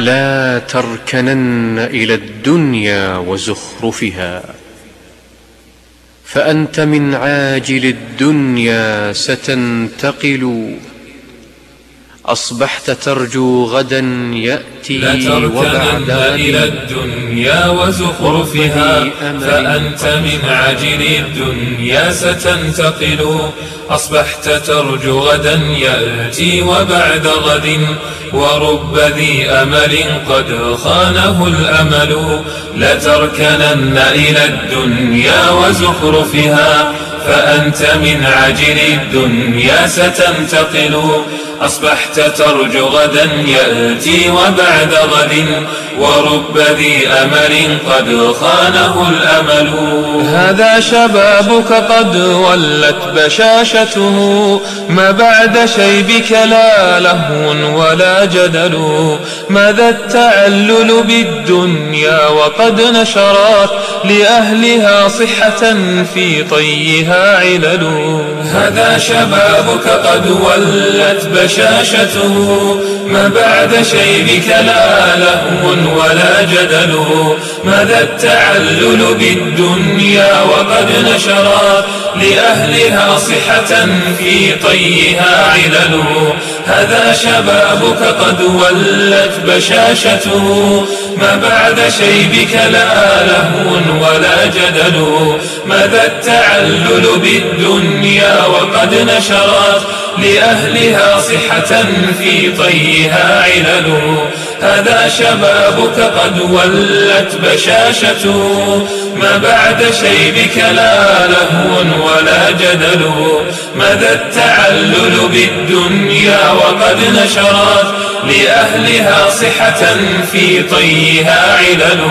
لا تركنن إلى الدنيا وزخرفها، فأنت من عاجل الدنيا ستنتقل. أصبحت ترجو غدا يأتي لا تركنن إلى الدنيا وزخرفها، فأنت من عاجل الدنيا ستنتقل. أصبحت ترجو غدا يأتي وبعد غد، ورب ذي أمل قد خانه الأمل. لا تركنن إلى الدنيا وزخرفها، فأنت من عاجل الدنيا ستنتقل. أصبحت ترجو غدا يأتي وبعد غد، ورب ذي أمل قد خانه الأمل. هذا شبابك قد ولت بشاشته، ما بعد شيبك لا لهو ولا جدل. ماذا التعلل بالدنيا وقد نشرت لأهلها صحة في طيها علل. هذا شبابك قد ولت بشاشته، ما بعد شيبك لا لهو ولا جدل. ماذا التعلل بالدنيا وقد نشرت لأهلها صحة في طيها علل. هذا شبابك قد ولت بشاشته، ما بعد شيبك لا لهو ولا جدل. ماذا التعلل بالدنيا وقد نشرت لأهلها صحة في طيها علل. هذا شبابك قد ولت بشاشته، ما بعد شيبك لا لهو ولا جدل. ماذا التعلل بالدنيا وقد نشرت لأهلها صحة في طيها علل.